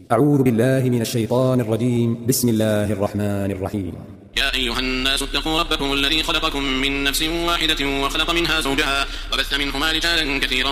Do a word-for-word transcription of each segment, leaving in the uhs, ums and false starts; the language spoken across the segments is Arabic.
أعوذ بالله من الشيطان الرجيم. بسم الله الرحمن الرحيم. يا أيها الناس اتقوا ربكم الذي خلقكم من نفس واحدة وخلق منها زوجها وبث منهما رجالا كثيرا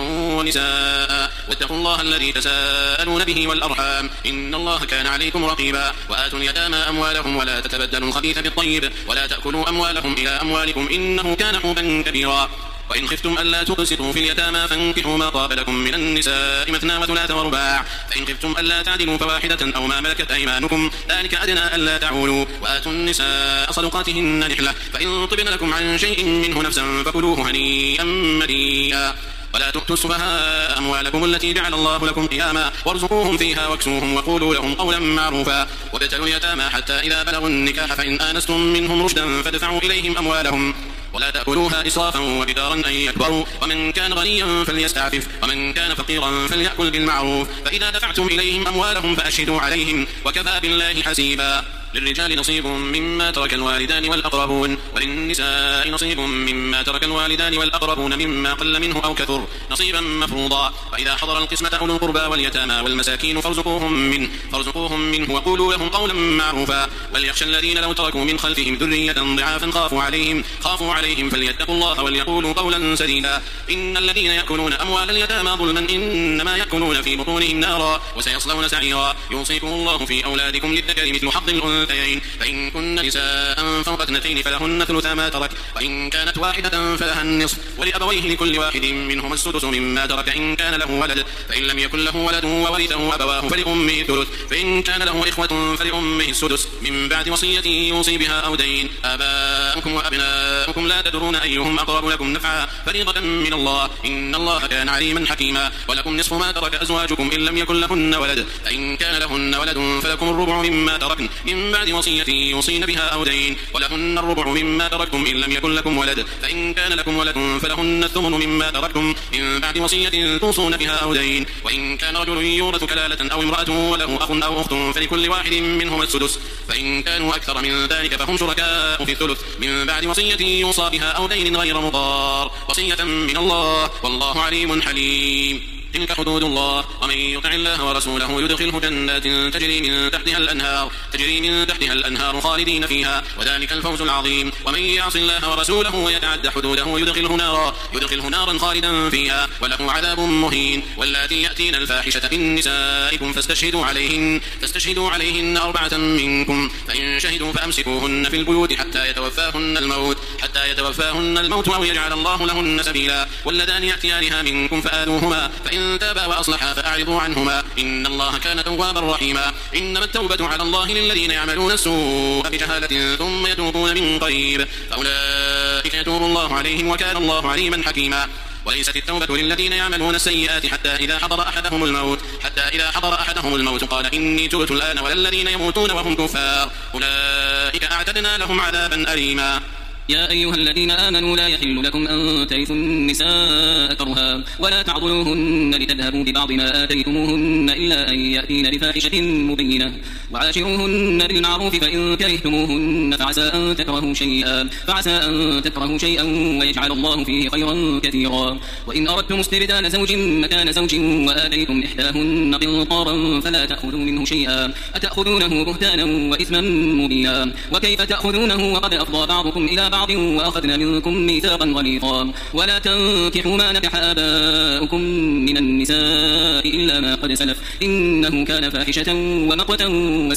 ونساء واتقوا الله الذي تساءلون به والأرحام إن الله كان عليكم رقيبا. وآتوا اليتامى أموالهم ولا تتبدلوا الخبيث بالطيب ولا تأكلوا أموالهم إلى أموالكم إنه كان حوبا كبيرا. وإن خفتم ألا تقسطوا في اليتامى فانكحوا ما طاب لكم من النساء مثنى وثلاث ورباع فإن خفتم ألا تعدلوا فواحدة أو ما ملكت أيمانكم ذلك أدنى ألا تعولوا. وآتوا النساء صدقاتهن نحلة فإن طبن لكم عن شيء منه نفسا فكلوه هنيئا مريئا. ولا تؤتوا السفهاء أموالكم التي جعل الله لكم قياما وارزقوهم فيها واكسوهم وقولوا لهم قولا معروفا. وابتلوا اليتامى حتى إذا بلغوا النكاح فإن آنستم منهم رشدا فادفعوا إليهم أموالهم ولا تأكلوها إسرافا وبدارا أن يكبروا. ومن كان غنيا فليستعفف ومن كان فقيرا فليأكل بالمعروف. فإذا دفعتم إليهم أموالهم فأشهدوا عليهم وكفى بالله حسيبا. للرجال نصيب مما ترك الوالدان والأقربون وللنساء نصيب مما ترك الوالدان والأقربون مما قل منه أو كثر نصيبا مفروضا. وإذا حضر القسمة أولو القربى واليتامى والمساكين فارزقوهم منه, فارزقوهم منه وقولوا لهم قولا معروفا. وليخشى الذين لو تركوا من خلفهم ذرية ضعافا خافوا عليهم خافوا عليهم فليتقوا الله وليقولوا قولا سديدا. إن الذين يأكلون أموال اليتامى ظلما إنما يأكلون في بطونهم نارا وسيصلون سعيرا. يوصيكم الله في أولادكم للذكر مثل حظ الأنثيين فإن كن نساء فوق اثنتين فلهن ثلث ما ترك وإن كانت واحدة فلها النصف ولأبويه لكل واحد منهما السدس مما ترك إن كان له ولد فإن لم يكن له ولد وورثه أبواه فلأمه الثلث فإن كان له إخوة فلأمه السدس من بعد وصية يوصي بها أو دين. آباؤكم وأبناؤكم لا تدرون أيهم أقرب لكم نفعا فريضة من الله إن الله كان عليما حكيما. ولكم نصف ما ترك أزواجكم إن لم يكن لهن ولد فإن كان لهن ولد فلكم الربع مما تركن من بعد وصية يوصين بها أو دين. ولهن الربع مما تركتم إن لم يكن لكم ولد فإن كان لكم ولد فلهن الثمن مما تركتم من بعد وصية توصون بها أو دين. وإن كان رجل يورث كلالة أو امرأة وله أخ أو أخت فلكل واحد منهما السدس فإن كانوا أكثر من ذلك فهم شركاء في الثلث من بعد وصية يوصى بها أو دين غير مضار وصية من الله والله عليم حليم. تلك حدود الله ومن يطع الله ورسوله يدخله جنات تجري من تحتها الأنهار تجري من تحتها الأنهار خالدين فيها وذلك الفوز العظيم. ومن يعص الله ورسوله ويتعد حدوده يدخله نارا يدخله نارا خالدا فيها وله عذاب مهين. واللاتي يأتين الفاحشة من نسائكم فاستشهدوا عليهن فاستشهدوا عليهن أربعة منكم فإن شهدوا فأمسكوهن في البيوت حتى يتوفاهن الموت حتى يتوفاهن الموت أو يجعل الله لهن سبيلا. واللذان يأتيانها منكم فآذوهما فإن تابا وأصلحا فأعرضوا عنهما إن الله كان توابا رحيما. إنما التوبة على الله للذين يعملون السوء بجهالة ثم يتوبون من قريب فأولئك يتوب الله عليهم وكان الله عليما حكيما. وليست التوبة للذين يعملون السيئات حتى إذا حضر أحدهم الموت حتى إذا حضر أحدهم الموت قال إني تبت الآن ولا الذين يموتون وهم كفار أولئك أعتدنا لهم عذابا أليما. يا أيها الذين آمنوا لا يحل لكم أن ترثوا النساء كرها ولا تعضلوهن لتذهبوا ببعض ما آتيتموهن إلا أن يأتين بفاحشة مبينة وعاشروهن بالمعروف فإن كرهتموهن فعسى أن تكرهوا شيئا فعسى أن تكرهوا شيئا ويجعل الله فيه خيرا كثيرا. وإن أردتم استبدال زوج مكان زوج وآتيتم إحداهن قنطارا فلا تأخذوا منه شيئا أتأخذونه بهتانا وإثما مبينا. وكيف تأخذونه وقد أفضى بعضكم إلى بعض وأخذنا منكم ميثاقا غليظا. ولا تنكحوا ما نكح آباؤكم من النساء إلا ما قد سلف إنه كان فاحشة ومقتا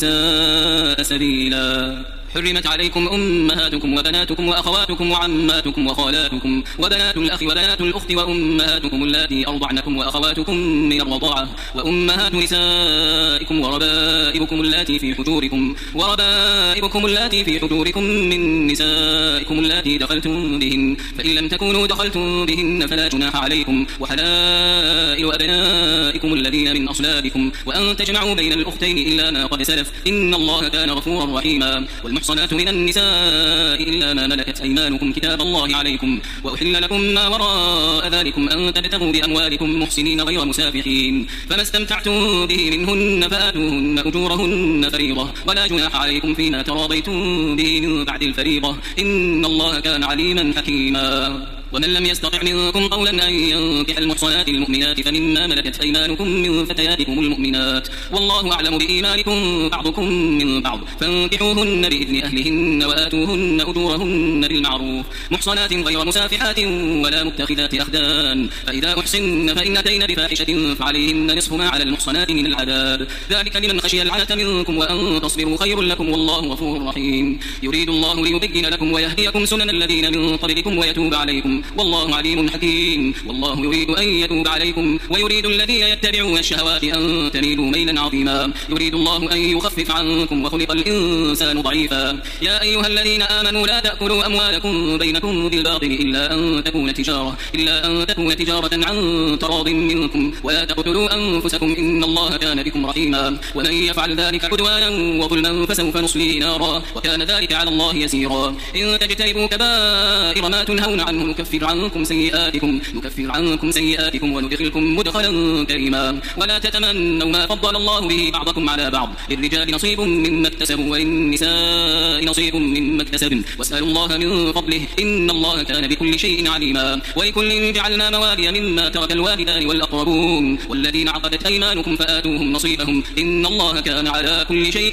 وساء سبيلا. حرمت عليكم أمهاتكم وبناتكم وأخواتكم وعماتكم وخالاتكم وبنات الأخ وبنات الأخت وأمهاتكم اللاتي أرضعنكم وأخواتكم من الرضاعة وأمهات نسائكم وربائبكم اللاتي في حجوركم وربائبكم اللاتي في حجوركم من نسائكم اللاتي دخلتم بهن فإن لم تكونوا دخلتم بهن فلا جناح عليكم وحلائل أبنائكم الذين من أصلابكم وأن تجمعوا بين الأختين إلا ما قد سلف إن الله كان غفورا رحيما. والمحصنات من النساء إلا ما ملكت أيمانكم كتاب الله عليكم وأحل لكم ما وراء ذلكم أن تبتغوا بأموالكم محسنين غير مسافحين فما استمتعتم به منهن فآتوهن أجورهن فريضة ولا جناح عليكم فيما تراضيتم به من بعد الفريضة إن الله كان عليما حكيما. ومن لم يستطع منكم قولا أن ينكح المحصنات المؤمنات فمما ملكت أيمانكم من فتياتكم المؤمنات والله أعلم بإيمانكم بعضكم من بعض فانكحوهن بإذن أهلهن وآتوهن أجورهن بالمعروف محصنات غير مسافحات ولا متخذات أخدان فإذا أحسن فإن أتين بفاحشة فعليهن نصف ما على المحصنات من العذاب ذلك لمن خشي العنة منكم وأن تصبروا خير لكم والله غفور رحيم يريد الله ليبين لكم ويهديكم سنن الذين من قبلكم ويتوب عليكم والله عليم حكيم والله يريد أن يتوب عليكم ويريد الذين يتبعون الشهوات أن تميلوا ميلا عظيما يريد الله أن يخفف عنكم وخلق الإنسان ضعيفا يا أيها الذين آمنوا لا تأكلوا أموالكم بينكم بالباطل إلا أن تكون تجارة إلا أن تكون تجارة عن تراض منكم ولا تقتلوا أنفسكم إن الله كان بكم رحيما ومن يفعل ذلك عدوانا وظلما فسوف نصليه نارا وكان ذلك على الله يسيرا إن تجتنبوا كبائر ما تنهون عنه نكفر عنكم سيئاتكم نكفر عنكم سيئاتكم وندخلكم مدخلا كريما ولا تتمنوا ما فضل الله به بعضكم على بعض للرجال نصيب مما اكتسبوا وللنساء نصيب مما اكتسبن واسألوا الله من فضله إن الله كان بكل شيء عليما ولكل جعلنا موالي مما ترك الوالدان والأقربون والذين عقدت أيمانكم فآتوهم نصيبهم إن الله كان على كل شيء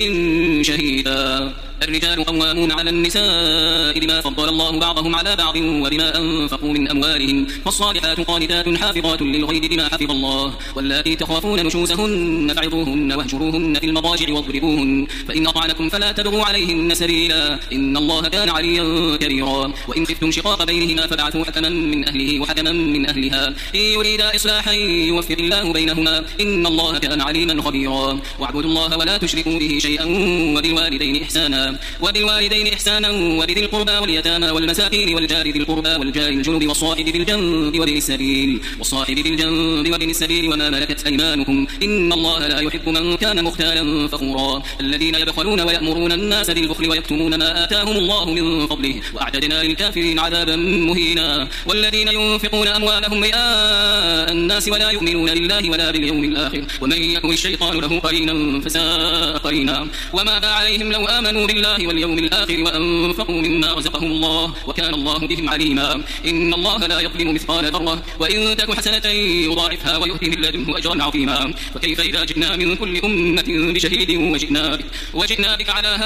شهيدا الرجال قوامون على النساء بما فضل الله بعضهم على بعض وبما أنفقوا من أموالهم فالصالحات قانتات حافظات للغيب بما حفظ الله واللاتي تخافون نشوزهن فعظوهن واهجروهن في المضاجع واضربوهن فإن أطعنكم فلا تبغوا عليهن سبيلا إن الله كان عليا كبيرا وإن خفتم شقاق بينهما فابعثوا حكما من أهله وحكما من أهلها إن يريدا إصلاحا يوفق الله بينهما إن الله كان عليما خبيرا واعبدوا الله ولا تشركوا به شيئا وبالوالدين إحسانا وبالوالدين إحسانا وبذي القربى واليتامى والمساكين والجار ذي القربى والجار الجنب والصاحب بالجنب وابن السبيل والصاحب بالجنب وابن السبيل وما ملكت أيمانكم إن الله لا يحب من كان مختالا فخورا الذين يبخلون ويأمرون الناس بالبخل ويكتمون ما آتاهم الله من فضله وأعتدنا للكافرين عذابا مهينا والذين ينفقون أموالهم رئاء الناس ولا يؤمنون بالله ولا باليوم الآخر ومن يكن الشيطان له قرينا فساء قرينا وماذا عليهم لو آمنوا بالله واليوم الآخر وأنفقوا مما رزقهم الله وكان الله بهم عليما إن الله لا يظلم مثقال ذرة وإن تك حسنة يضاعفها ويؤتي من لدنه أجرا عظيما فكيف إذا جئنا من كل أمة بشهيد وجئنا بك, وجئنا بك على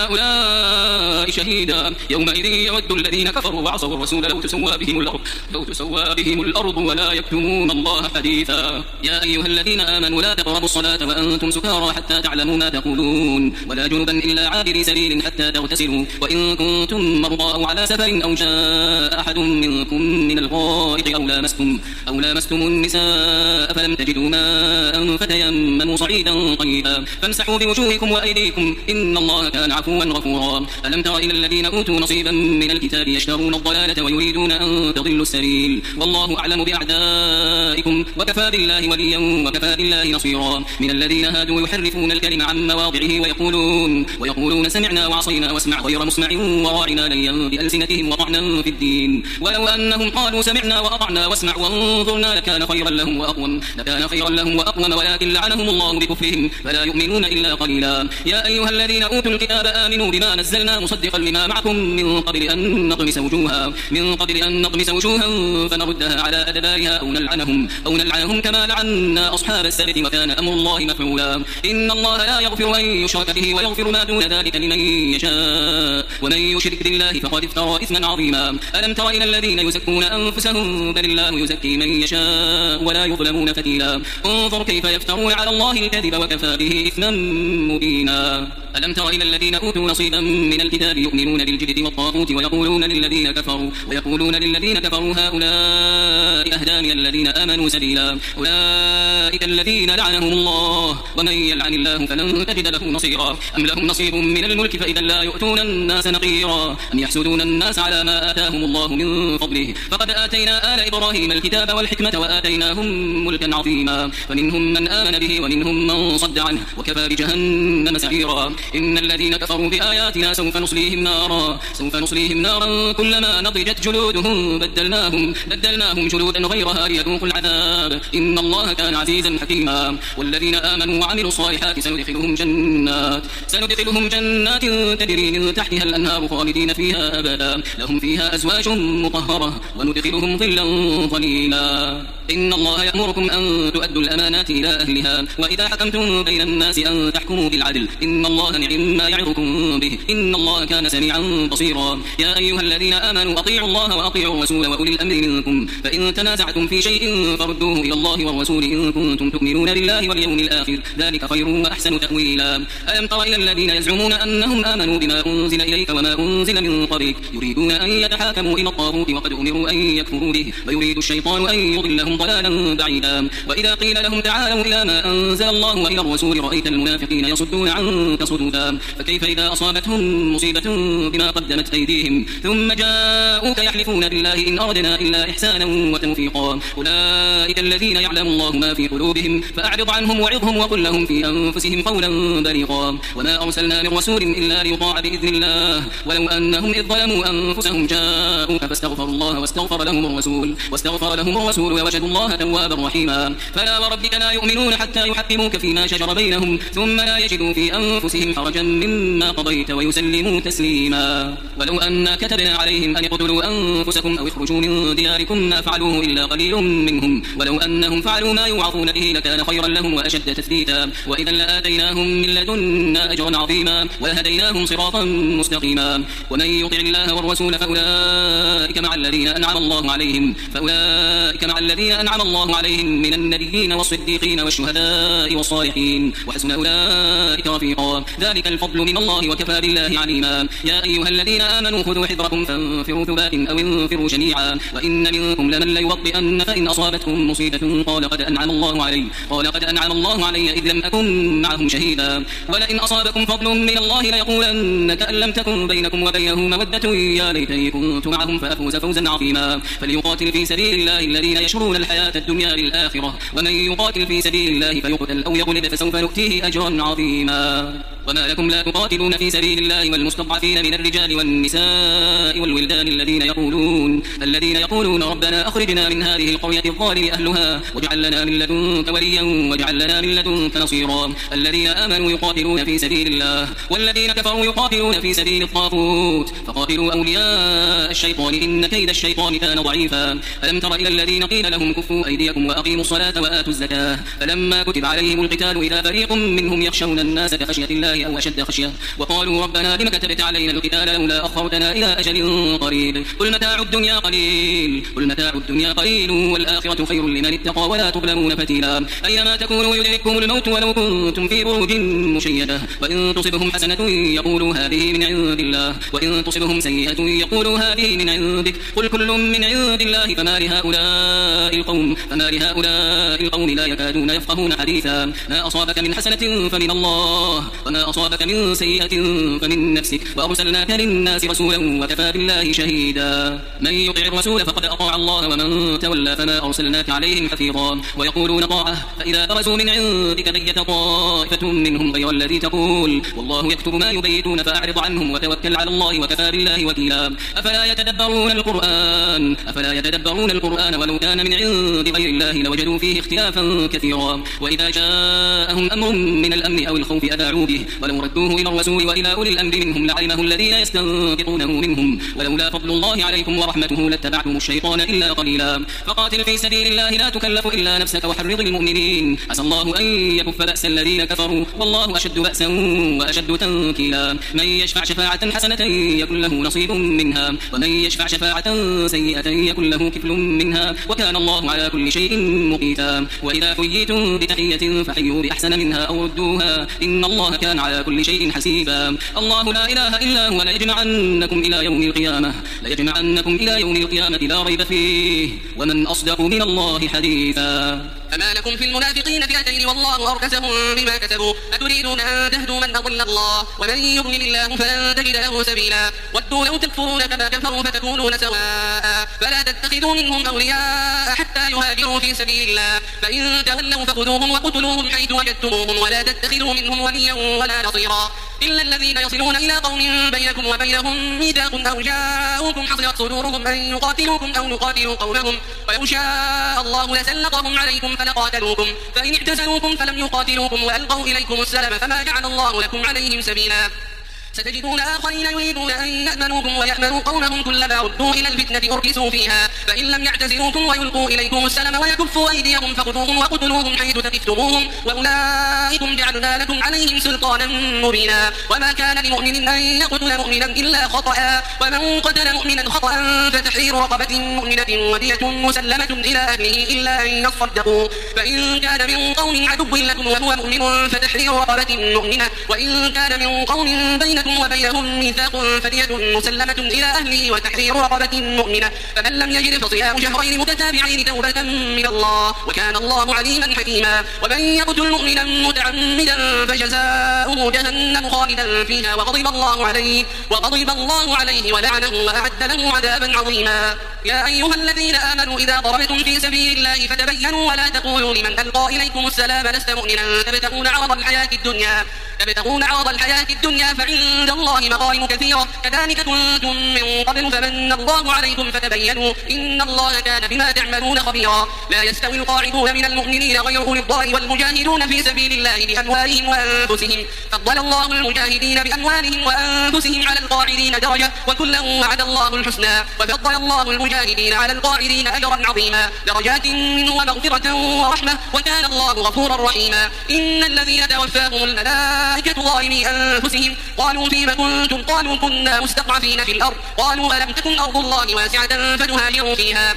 هؤلاء شهيدا يومئذ يود الذين كفروا وعصوا الرسول لو تسوى بهم الأرض لو تسوى بهم الأرض ولا يكتمون الله حديثا يا أيها الذين آمنوا لا تقربوا الصلاة وأنتم سكارى حتى تعلموا ما تقولون ولا جنبا إلا عابري سبيل حتى تغتسلوا وإن كنتم مرضى أو على سفر أو جاء أحد منكم من الغائط أو لامستم أو لامستم النساء فلم تجدوا ماء فتيمموا صعيدا طيبا فامسحوا بوجوهكم وأيديكم إن الله كان عفوا غفورا ألم تر إلى الذين أوتوا نصيبا من الكتاب يشترون الضلالة ويريدون أن تضلوا السبيل والله أعلم بأعدائكم وكفى بالله وليا وكفى بالله نصيرا من الذين هادوا يحرفون الكلم عن مواضعه ويقولون ويقولون سمعنا وعصينا واسمع غير مسمع وراعنا ليا بألسنتهم وطعنا في الدين ولو أنهم قالوا سمعنا وأطعنا واسمع وانظرنا لكان خيرا لهم وأقوم لكان خيرا لهم وأقوم ولكن لعنهم الله بكفرهم فلا يؤمنون إلا قليلا يا أيها الذين أوتوا الكتاب آمنوا بما نزلنا مصدقا لما معكم من قبل أن نطمس وجوها من قبل أن نطمس وجوها فنردها على أدبارها أو نلعنهم أو نلعنهم كما لعنا أصحاب السبت وكان أمر الله مفعولا إن الله لا يغفر أن يشرك به ويغفر ما دون ذلك لمن يشاء ومن يشرك بالله فقد افترى إثما عظيما ألم تر إلى الذين يزكون أنفسهم بل الله يزكي من يشاء ولا يظلمون فتيلا انظر كيف يفترون على الله الكذب وكفى به إثما مبينا ألم تر إلى الذين أوتوا نصيبا من الكتاب يؤمنون بالجبت والطاغوت ويقولون للذين كفروا ويقولون للذين كفروا هؤلاء أهدى من الذين آمنوا سبيلا أولئك الذين لعنهم الله ومن يلعن الله فلن تجد له نصيرا أم لهم نصيب من الملك فإذا لا يؤتون الناس نقيرا أم يحسدون الناس على ما آتاهم الله من فضله فقد آتينا آل إبراهيم الكتاب والحكمة وآتيناهم ملكا عظيما فمنهم من آمن به ومنهم من صد عنه وكفى بجهنم سعيرا إن الذين كفروا بآياتنا سوف نصليهم نارا سوف نصليهم نارا كلما نضجت جلودهم بدلناهم بدلناهم جلودا غيرها ليذوقوا العذاب إن الله كان عزيزا حكيما والذين آمنوا وعملوا الصالحات سندخلهم جنات سندخلهم جنات تجري من تحتها الأنهار خالدين فيها أبدا لهم فيها أزواج مطهرة وندخلهم ظلا ظليلا إن الله يأمركم أن تؤدوا الأمانات إلى أهلها وإذا حكمتم بين الناس أن تحكموا بالعدل إن الله نعم ما يعظكم به إن الله كان سميعا بصيرا يا أيها الذين آمنوا أطيعوا الله وأطيعوا الرسول وأولي الأمر منكم فإن تنازعتم في شيء فردوه إلى الله والرسول إن كنتم تؤمنون بالله واليوم الآخر ذلك خير وأحسن تأويلا ألم تر إلى الذين يزعمون أنهم آمنوا بما أنزل إليك وما أنزل من قبلك يريدون أن يتحاكموا إلى الطاغوت وقد أمروا أن يكفروا به ويريد الشيطان أن يضلهم ضلالا بعيدا وإذا قيل لهم تعالوا إلى ما أنزل الله وإلى الرسول رأيت المنافقين يصدون عنك صدودا فكيف إذا أصابتهم مصيبة بما قدمت أيديهم ثم جاءوك يحلفون بالله إن أردنا إلا إحسانا وتوفيقا أولئك الذين يعلم الله ما في قلوبهم فأعرض عنهم وعظهم وقل لهم في أنفسهم قولا بليغا وما أرسلنا من رسول إلا ليطاع بإذن الله ولو أنهم إذ ظلموا أنفسهم جاءوك فاستغفروا الله واستغفر لهم الرسول واستغفر لهم الرسول ووجدوا الله توابا رحيما فلا وربك لا يؤمنون حتى يحكموك فيما شجر بينهم ثم لا يجدوا في أنفسهم حرجا مما قضيت ويسلموا تسليما ولو أنا كتبنا عليهم أن اقتلوا أنفسكم أو اخرجوا من دياركم ما فعلوه إلا قليل منهم ولو أنهم فعلوا ما يوعظون به لكان خيرا لهم وأشد تثبيتا وإذا لآتيناهم من لدنا أجرا عظيما وهديناهم صراطا مستقيما ومن يطع الله والرسول فأولئك مع الذين أنعم الله عليهم فأولئك مع الذين أنعم الله عليهم من النبيين والصديقين والشهداء والصالحين وحسن أولئك رفيقا ذلك الفضل من الله وكفى بالله عليما يا أيها الذين آمنوا خذوا حذركم فانفروا ثبات أو انفروا جميعا وإن منكم لمن ليبطئن فإن أصابتكم مصيبة قال قد أنعم الله علي قال قد أنعم الله علي إذ لم أكن معهم شهيدا ولئن أصابكم فضل من الله ليقولن كأن لم تكن بينكم وبينه مودة يا ليتني كنت معهم فأفوز فوزا عظيما فليقاتل في سبيل الله الذين يشرون الحياة الدنيا للآخرة ومن يقاتل في سبيل الله فيقتل أو يغلب فسوف نؤتيه أجرا عظيما وما لكم لا تقاتلون في سبيل الله والمستضعفين من الرجال والنساء والولدان الذين يقولون الذين يقولون ربنا أخرجنا من هذه القرية الظالم أهلها واجعل لنا من لدنك وليا واجعل لنا من لدنك نصيرا الذين آمنوا يقاتلون في سبيل الله والذين كفروا يقاتلون في سبيل الطاغوت فقاتلوا أولياء الشيطان إن كيد الشيطان كان ضعيفا ألم تر إلى الذين قيل لهم كفوا أيديكم وأقيموا الصلاة وآتوا الزكاة فلما كتب عليهم القتال إذا فريق منهم يخشون الناس كخشية الله أو أشد خشية وقالوا ربنا لم كتبت علينا القتال لولا أخرتنا إلى أجل قريب قل متاع الدنيا قليل قل متاع الدنيا قليل والآخرة خير لمن اتقى ولا تظلمون فتيلا أيما تكونوا يدرككم الموت ولو كنتم في بروج مشيدة وإن تصبهم حسنة يقولوا هذه من عند الله وإن تصبهم سيئة يقولوا هذه من عندك قل كل من عند الله فما لهؤلاء القوم فما لهؤلاء القوم لا يكادون يفقهون حديثا ما أصابك من حسنة فمن الله وما أصابك من سيئة فمن نفسك وأرسلناك للناس رسولا وكفى بالله شهيدا من يطع الرسول فقد أطاع الله ومن تولى فما أرسلناك عليهم حفيظا ويقولون طاعة فإذا برزوا من عندك بيت طائفة منهم غير الذي تقول والله يكتب ما يبيتون فأعرض عنهم وتوكل على الله وكفى بالله وكيلا أفلا يتدبرون القرآن أفلا يتدبرون القرآن ولو كان من عند غير الله لوجدوا فيه اختلافا كثيرا وإذا جاءهم أمر من الأمن أو الخوف أذاعوا به ولو ردوه إلى الرسول وإلى أولي الأمر منهم لعلمه الذين يستنبطونه منهم ولولا فضل الله عليكم ورحمته لاتبعتم الشيطان إلا قليلا فقاتل في سبيل الله لا تكلف إلا نفسك وحرض المؤمنين عسى الله أن يكف بأس الذين كفروا والله أشد بأسا وأشد تنكيلا من يشفع شفاعة حسنة يكن له نصيب منها ومن يشفع شفاعة سيئة يكن له كفل منها وكان الله على كل شيء مقيتا وإذا حييتم بتحية فحيوا بأحسن منها أو ردوها إن الله كان على كل شيء حسيبا الله لا إله إلا هو ليجمعنكم إلى يوم القيامة ليجمعنكم إلى يوم القيامة لا ريب فيه ومن أصدق من الله حديثا فما لكم في المنافقين فئتين والله أركسهم بما كسبوا أتريدون أن تهدوا من أضل الله ومن يضلل الله فلن تجد له سبيلا ودوا لو تكفرون كما كفروا فتكونون سواء فلا تتخذوا منهم أولياء حتى يهاجروا في سبيل الله فإن تولوا فخذوهم وقتلوهم حيث وجدتموهم ولا تتخذوا منهم وليا ولا نصيرا إلا الذين يصلون إلى قوم بينكم وبينهم ميثاق أو جاءوكم حصرت صدورهم أن يقاتلوكم أو يقاتلوا قومهم ولو شاء الله لسلطهم عليكم فلقاتلوكم فإن اعتزلوكم فلم يقاتلوكم وألقوا إليكم السلم فما جعل الله لكم عليهم سبيلا ستجدون آخرين يريدون أن يأمنوكم ويأمنوا قومهم كلما ردوا إلى الفتنة أركسوا فيها فإن لم يعتزلوكم ويلقوا إليكم السلم ويكفوا أيديهم فخذوهم وقتلوهم حيث ثقفتموهم وأولئكم جعلنا لكم عليهم سلطانا مبينا وما كان لمؤمن أن يقتل مؤمنا إلا خطأ ومن قتل مؤمنا خطأ فتحرير رقبة مؤمنة ودية مسلمة إلى أهله إلا أن يصدقوا فإن كان من قوم عدو لكم وهو مؤمن فتحرير رقبة مؤمنة وإن كان من قوم بين وبينهم ميثاق فدية مسلمة إلى أهله وتحرير رقبة مؤمنة فمن لم يجد فصيام شهرين متتابعين توبة من الله وكان الله عليما حكيما ومن يقتل مؤمنا متعمدا فجزاؤه جهنم خالدا فيها وغضب الله عليه وغضب الله عليه ولعنه وأعد له عذابا عظيما يا أيها الذين آمنوا إذا ضربتم في سبيل الله فتبينوا ولا تقولوا لمن ألقى إليكم السلام لست مؤمنا تبتغون عرض الحياة الدنيا تبتغون عرض الحياة الدنيا فعند الله مغانم كثيرة كذلك كنتم من قبل فمن الله عليكم فتبينوا إن الله كان بما تعملون خبيرا لا يستوي القاعدون من المؤمنين غير أولي الضرر والمجاهدون في سبيل الله بأموالهم وأنفسهم فضل الله المجاهدين بأموالهم وأنفسهم على القاعدين درجة وكلا وعد الله الحسنى وفضل الله المجاهدين على القاعدين أجرا عظيما درجات منه ومغفرة ورحمة وكان الله غفورا رحيما إن الذين توفاهم الملائكة ظالمي أنفسهم قالوا فيما كنتم قالوا كنا مستضعفين في الأرض قالوا ألم تكن أرض الله واسعة فتهاجروا فيها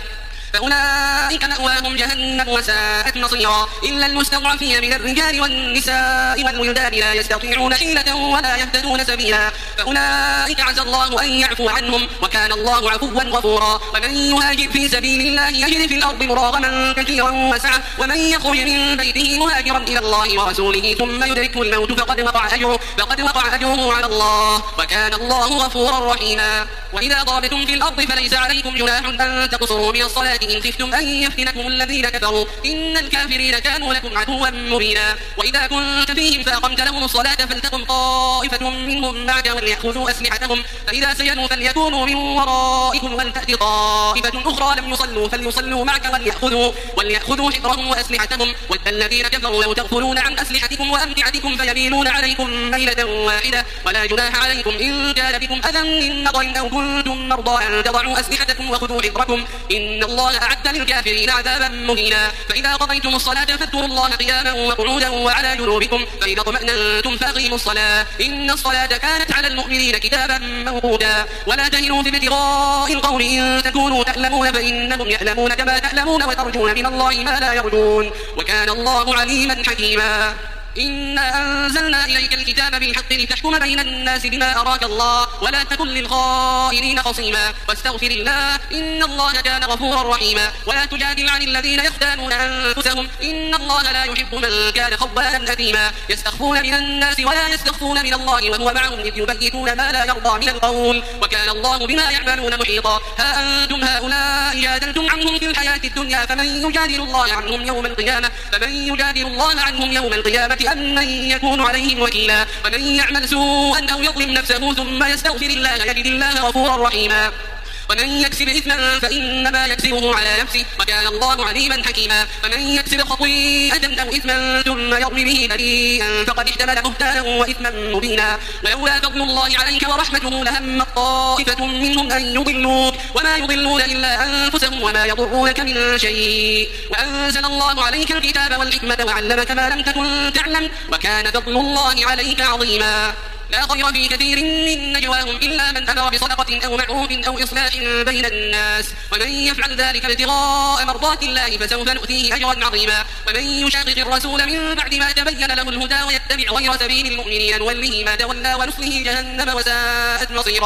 فأولئك مأواهم جهنم وساءت مصيرا إلا المستضعفين من الرجال والنساء والولدان لا يستطيعون حيلة ولا يهتدون سبيلا فأولئك عسى الله أن يعفو عنهم وكان الله عفوا غفورا ومن يهاجر في سبيل الله يجد في الأرض مراغما كثيرا وسعة ومن يخرج من بيته مهاجرا إلى الله ورسوله ثم يدركه الموت فقد وقع أجره فقد وقع أجره على الله وكان الله غفورا رحيما وإذا ضربتم في الأرض فليس عليكم جناح أن تقصروا من الصلاة إن خفتم أن يفتنكم الذين كفروا إن الكافرين كانوا لكم عدوا مبينا وإذا كنت فيهم فأقمت لهم الصلاة فلتقم طائفة منهم معك وليأخذوا أسلحتهم فإذا سجدوا فليكونوا من ورائكم ولتأت طائفة أخرى لم يصلوا فليصلوا معك وليأخذوا, وليأخذوا حذرهم وأسلحتهم ود الذين كفروا لو تغفلون عن أسلحتكم وأمتعتكم فيميلون عليكم ميلة واحدة ولا جناح عليكم إن كان بكم أذى من مطر أو كنتم مرضى أن تضعوا أسلحتكم وخذوا حذركم إن الله أعد للكافرين عذابا مهينا فإذا قضيتم الصلاة فاذكروا الله قياما وقعودا وعلى جنوبكم فإذا اطمأننتم فأقيموا الصلاة إن الصلاة كانت على المؤمنين كتابا موقوتا ولا تهنوا في ابتغاء القول إن تكونوا تألمون فإنهم يألمون كما تألمون وترجون من الله ما لا يرجون وكان الله عليما حكيما إنا أنزلنا إليك الكتاب بالحق لتحكم بين الناس بما أراك الله ولا تكن للخائنين خصيما واستغفر الله إن الله كان غفورا رحيما ولا تجادل عن الذين يختانون أنفسهم إن الله لا يحب من كان خوانا أثيما يستخفون من الناس ولا يستخفون من الله وهو معهم إذ يبيتون ما لا يرضى من القول وكان الله بما يعملون محيطا ها أنتم هؤلاء جادلتم عنهم في الحياة الدنيا فمن يجادل الله عنهم يوم القيامة فمن يجادل الله عنهم يوم القيامة أم من يكون عليهم وكيلا ومن يعمل سوءا أو يظلم نفسه ثم يستغفر الله يجد الله غفورا رحيما ومن يكسب إثما فإنما يكسبه على نفسه وكان الله عليما حكيما ومن يكسب خطيئة أو إثما ثم يرمي به بريئا فقد احتمل بهتانا وإثما مبينا ولولا فضل الله عليك ورحمته لهم طائفة منهم أن يضلوك وما يضلون إلا أنفسهم وما يضرونك من شيء وأنزل الله عليك الكتاب والحكمة وعلمك ما لم تكن تعلم وكان فضل الله عليك عظيما لا خير في كثير من نجواهم إلا من أمر بصدقة أو معروف أو إصلاح بين الناس ومن يفعل ذلك ابتغاء مرضات الله فسوف نؤتيه أجرا عظيما ومن يشاقق الرسول من بعد ما تبين له الهدى ويتبع غير سبيل المؤمنين نوله ما تولى ونصله جهنم وساءت مصيرا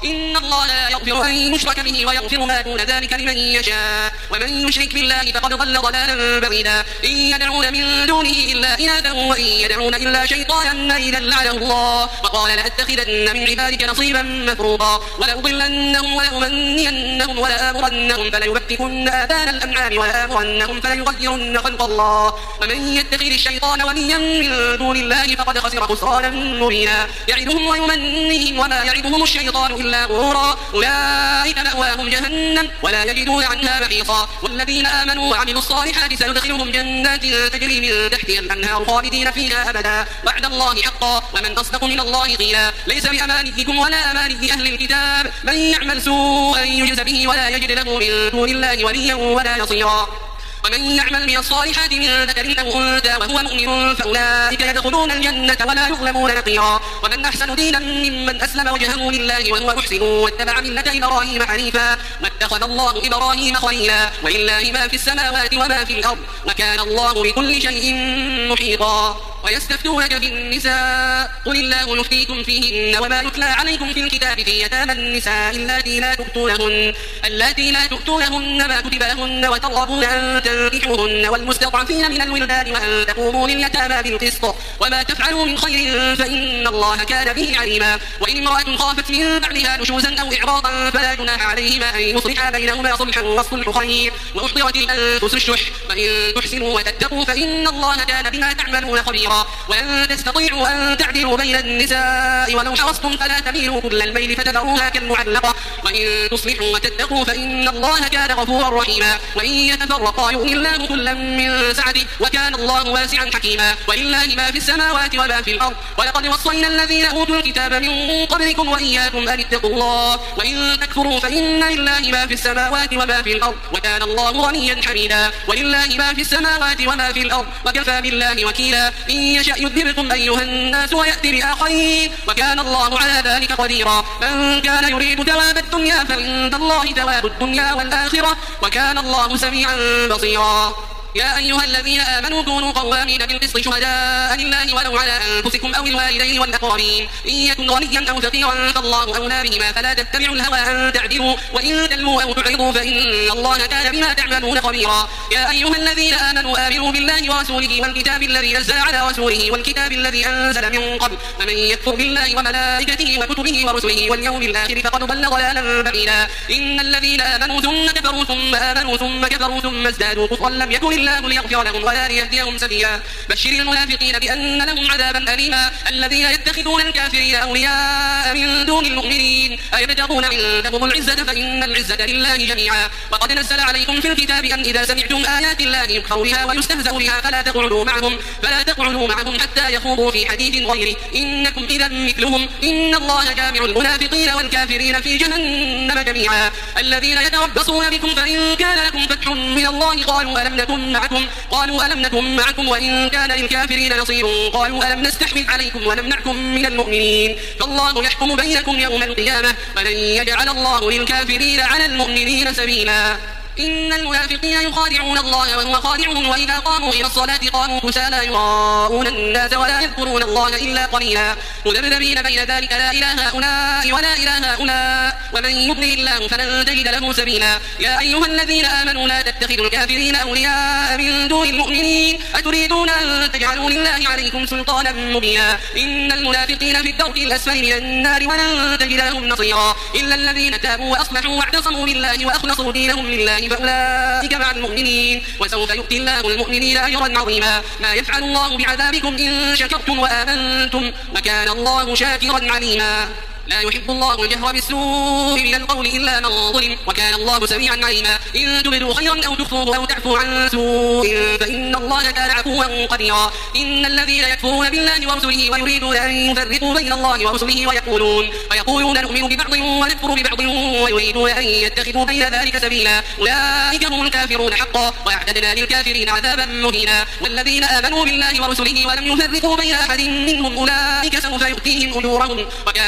إن الله لا يغفر أن يشرك به ويغفر ما دون ذلك لمن يشاء ومن يشرك بالله فقد ضل ضلالا بعيدا إن يدعون من دونه إلا إناثا وإن يدعون إلا شيطانا مريدا لعنه الله وقال لأتخذن من عبادك نصيبا مفروضا ولأضلنهم ولأمنينهم ولآمرنهم فليبتكن آذان الأنعام ولآمرنهم فليغيرن خلق الله ومن يتخذ الشيطان وليا من دون الله فقد خسر خسرانا مبينا يعدهم ويمنيهم وما يعدهم الشيطان إلا غرورا أولئك مأواهم جهنم ولا يجدون عنها محيصا والذين آمنوا وعملوا الصالحات سندخلهم جنات تجري من تحتها الأنهار خالدين فيها أبدا وعد الله حقا ومن أصدق من الله قيلا ليس بأمانيكم ولا أماني أهل الكتاب من يعمل سوءا يجز به ولا يجد له من دون الله وليا ولا نصيرا ومن يعمل من الصالحات من ذكر أو أنثى وهو مؤمن فأولئك يدخلون الجنة ولا يظلمون نقيرا ومن أحسن دينا ممن أسلم وجهه لله وهو محسن واتبع ملة إبراهيم حنيفا واتخذ الله إبراهيم خليلا ولله ما في السماوات وما في الأرض وكان الله بكل شيء محيطا ويستفتونك في النساء قل الله يفتيكم فيهن وما يتلى عليكم في الكتاب في يتامى النساء اللاتي لا تؤتونهن اللاتي لا تؤتونهن ما كتب لهن وترغبون أن تنكحوهن والمستضعفين من الولدان وأن تقوموا لليتامى بالقسط وما تفعلوا من خير فإن الله كان به عليما وإن امرأة خافت من بعدها نشوزا أو إعراضا فلا جناح عليهما أن يصلحا بينهما صلحا والصلح خير وأحضرت الأنفس الشح وإن تحسنوا وتتقوا فإن الله كان بما تعملون خبيرا وأن تستطيعوا أن تعدلوا بين النساء ولو حرصتم فلا تميلوا كل الميل فتذروها كالمعلقة وإن تصلحوا وتتقوا فإن الله كان غفورا رحيما وإن يتفرقا يغني الله كلا من سعته وكان الله واسعا حكيما ولله ما في السماوات وما في الأرض ولقد وصينا الذين أوتوا الكتاب من قبلكم وإياكم أن اتقوا الله وإن تكفروا فإن لله ما في السماوات وما في الأرض وكان الله غنيا حميدا ولله ما في السماوات وما في الأرض وكفى بالله وكيلا إن يشأ يذهبكم أيها الناس ويأتي بآخرين وكان الله على ذلك قديرا من كان يريد ثواب الدنيا فعند الله ثواب الدنيا والآخرة وكان الله سميعا بصيرا يا أيها الذين آمنوا كونوا قوامين بالقسط شهداء لله ولو على أنفسكم أو الوالدين والأقربين إن يكن غنيا أو فقيرا فالله أولى بهما فلا تتبعوا الهوى أن تعدلوا وإن تلووا أو تعرضوا فإن الله كان بما تعملون خبيرا يا أيها الذين آمنوا آمنوا بالله ورسوله والكتاب الذي نزل على رسوله والكتاب الذي أنزل من قبل فمن يكفر بالله وملائكته وكتبه ورسله واليوم الآخر فقد ضل ضلالا بعيدا إن الذين آمنوا ثم كفروا ثم آمنوا ثم كفروا ثم ازدادوا كفرا لم يكن الله ليغفر لهم ولا ليهديهم سبيلا بشر المنافقين بأن لهم عذابا أليما الذين يتخذون الكافرين أولياء من دون المؤمنين أيبتغون عندهم العزة فإن العزة لله جميعا وقد نزل عليكم في الكتاب أن إذا سمعتم آيات الله يكفر بها ويستهزأ بها فلا تقعدوا معهم فلا تقعدوا معهم حتى يخوضوا في حديث غيره إنكم إذا مثلهم إن الله جامع المنافقين والكافرين في جهنم جميعا الذين يتربصون بكم فإن كان لكم فتح من الله قالوا ألم نكن معكم قالوا ألم نكن معكم وإن كان للكافرين نصير قالوا ألم نستحوذ عليكم ونمنعكم من المؤمنين فالله يحكم بينكم يوم القيامة ولن يجعل الله للكافرين على المؤمنين سبيلا إن المنافقين يخادعون الله وهو خادعهم وإذا قاموا إلى الصلاة قاموا كسالى يراءون الناس ولا يذكرون الله إلا قليلا مذبذبين بين ذلك لا إله هؤلاء ولا إله هؤلاء ومن يضلل الله فلن تجد له سبيلا يا أيها الذين آمنوا لا تتخذوا الكافرين أولياء من دون المؤمنين أتريدون أن تجعلوا لله عليكم سلطانا مبينا إن المنافقين في الدرك الأسفل من النار ولن تجد لهم نصيرا إلا الذين تابوا وأصلحوا واعتصموا بالله وأخلصوا دينهم لله فأولئك مع المؤمنين وسوف يؤتي الله المؤمنين أجرا عظيما ما يفعل الله بعذابكم إن شكرتم وآمنتم وكان الله شاكرا عليما لا يحب الله الجهر بالسوء من القول إلا من ظلم وكان الله سميعا عليما إن تبدوا خيرا أو تخفوه أو تعفوا عن سوء فإن الله كان عفوا قديرا إن الذين يكفرون بالله ورسله ويريدون أن يفرقوا بين الله ورسله ويقولون ويقولون نؤمن ببعض ونكفر ببعض ويريدون أن يتخذوا بين ذلك سبيلا أولئك هم الكافرون حقا وأعتدنا للكافرين عذابا مهينا والذين آمنوا بالله ورسله ولم يفرقوا بين أحد منهم أولئك سوف يؤتيهم أجورهم وكان الله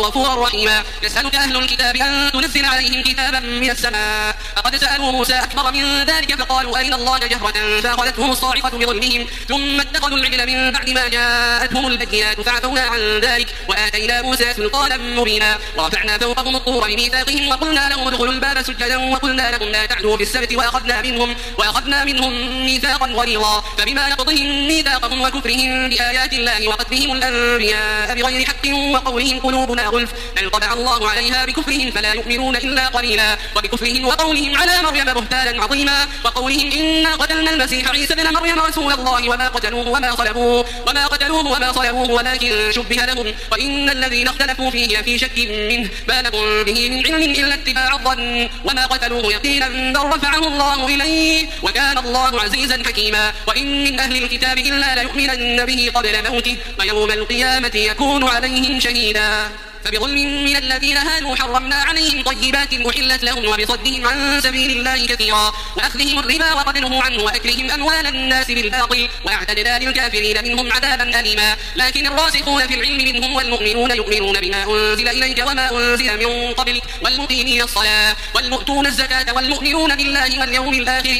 غفورا رحيما. يسألك أهل الكتاب أن تنزل عليهم كتابا من السماء فقد سألوا موسى أكبر من ذلك فقالوا أرنا الله جهرة فأخذتهم الصاعقة بظلمهم ثم اتخذوا العجل من بعد ما جاءتهم البينات فعفونا عن ذلك وآتينا موسى سلطانا مبينا. ورفعنا فوقهم الطور بميثاقهم وقلنا لهم ادخلوا الباب سجدا وقلنا لهم لا تعدوا في السبت وأخذنا منهم وأخذنا منهم ميثاقا غليظا فبما نقضهم ميثاقهم وكفرهم بآيات الله وقتلهم الأنبياء بغير حق وقولهم قلوبنا غلف بل طبع الله عليها بكفرهم فلا يؤمنون إلا قليلا. وبكفرهم وقولهم على مريم بهتانا عظيما وقولهم إنا قتلنا المسيح عيسى ابن مريم رسول الله وما قتلوه وما صلبوه وما قتلوه وما صلبوه ولكن شبه لهم وإن الذين اختلفوا فيه في شك منه ما لهم به من علم إلا اتباع الظن وما قتلوه يقينا بل رفعه الله إليه وكان الله عزيزا حكيما. وإن من أهل الكتاب إلا ليؤمنن به قبل موته ويوم القيامة يكون عليهم شهيدا. فبظلم من الذين هادوا حرمنا عليهم طيبات أحلت لهم وبصدهم عن سبيل الله كثيرا وأخذهم الربا وقتلهم عنه وأكلهم أموال الناس بالباطل وأعتدنا للكافرين منهم عذابا أليما. لكن الراسخون في العلم منهم والمؤمنون يؤمنون بما أنزل إليك وما أنزل من قبلك والمقيمين الصلاة والمؤتون الزكاة والمؤمنون بالله واليوم الآخر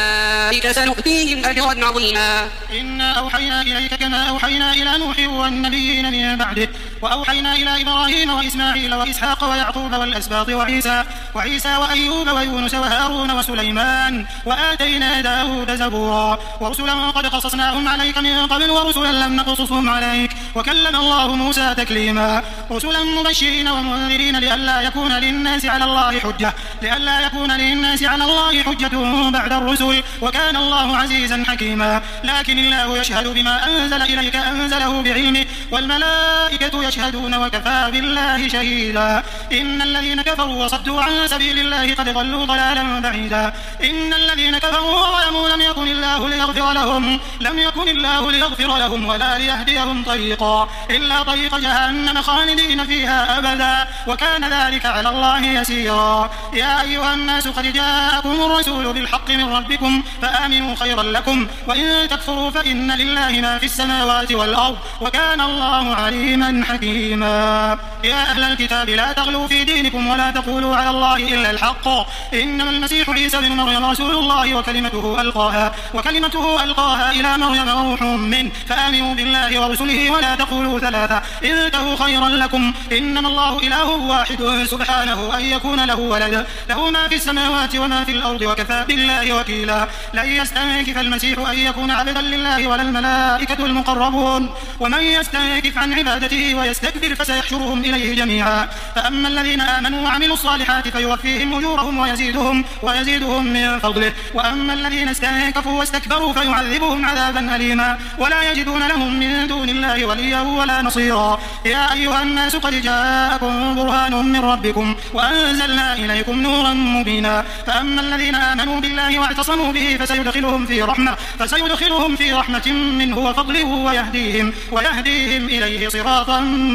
أولئك سنؤتيهم أجرا عظيما. إنا أوحينا إليك كما أوحينا إلى نوح والنبيين من بعده وأوحينا إلى إبراهيم وإسماعيل وإسحاق ويعقوب والأسباط وعيسى وعيسى وأيوب ويونس وهارون وسليمان وآتينا داود زبورا ورسلا قد قصصناهم عليك من قبل ورسلا لم نقصصهم عليك وكلم الله موسى تكليما. رسلا مبشرين ومنذرين لئلا يكون للناس على الله حجة لئلا يكون للناس على الله حجة بعد الرسل وكان الله عزيزا حكيما. لكن الله يشهد بما أنزل إليك أنزله بعلمه والملائكة يشهدون وكفى بالله شهيدا. إن الذين كفروا وصدوا عن سبيل الله قد ضلوا ضلالا بعيدا. إن الذين كفروا وظلموا لم يكن الله ليغفر لهم لم يكن الله ليغفر لهم ولا ليهديهم طريقا إلا طريق جهنم خالدين فيها أبدا وكان ذلك على الله يسيرا. يا أيها الناس قد جاءكم الرسول بالحق من ربكم فآمنوا خيرا لكم وإن تكفروا فإن لله ما في السماوات والأرض وكان الله عليما حكيما. يا أهل الكتاب لا تغلوا في دينكم ولا تقولوا على الله إلا الحق إنما المسيح عيسى بن مريم رسول الله وكلمته ألقاها وكلمته ألقاها إلى مريم وروح منه فآمنوا بالله ورسله ولا تقولوا ثلاثة انتهوا خيرا لكم إنما الله إله واحد سبحانه أن يكون له ولد له ما في السماوات وما في الأرض وكفى بالله وكيلا. لن يستنكف المسيح أن يكون عبدا لله ولا الملائكة المقربون ومن يستنكف عن عبادته ويستكبر فسيحشرهم إليه جميعا. فأما الذين آمنوا وعملوا الصالحات فيوفيهم أجورهم ويزيدهم ويزيدهم من فضله وأما الذين استنكفوا واستكبروا فيعذبهم عذابا أليما ولا يجدون لهم من دون الله وليا ولا نصيرا. يا أيها الناس قد جاءكم برهان من ربكم وأنزلنا إليكم نورا مبينا. فأما الذين آمنوا بالله واعتصموا به فسيدخلهم في رحمة فسيدخلهم في رحمة منه وفضله ويهديهم ويهديهم إليه صراطا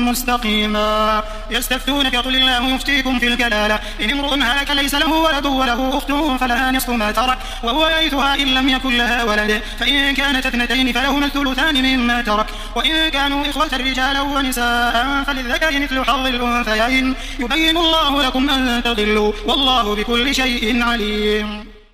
مستقيما. يستفتونك قل الله يفتيكم في الكلالة إن امرؤ هلك ليس له ولد وله أخت فلها نصف ما ترك وهو يرثها إن لم يكن لها ولد فإن كانت اثنتين فلهما الثلثان مما ترك وإن كانوا إخوة رجالا ونساء فللذكر مثل حظ الأنثيين يبين الله لكم أن تضلوا والله بكل شيء عليم.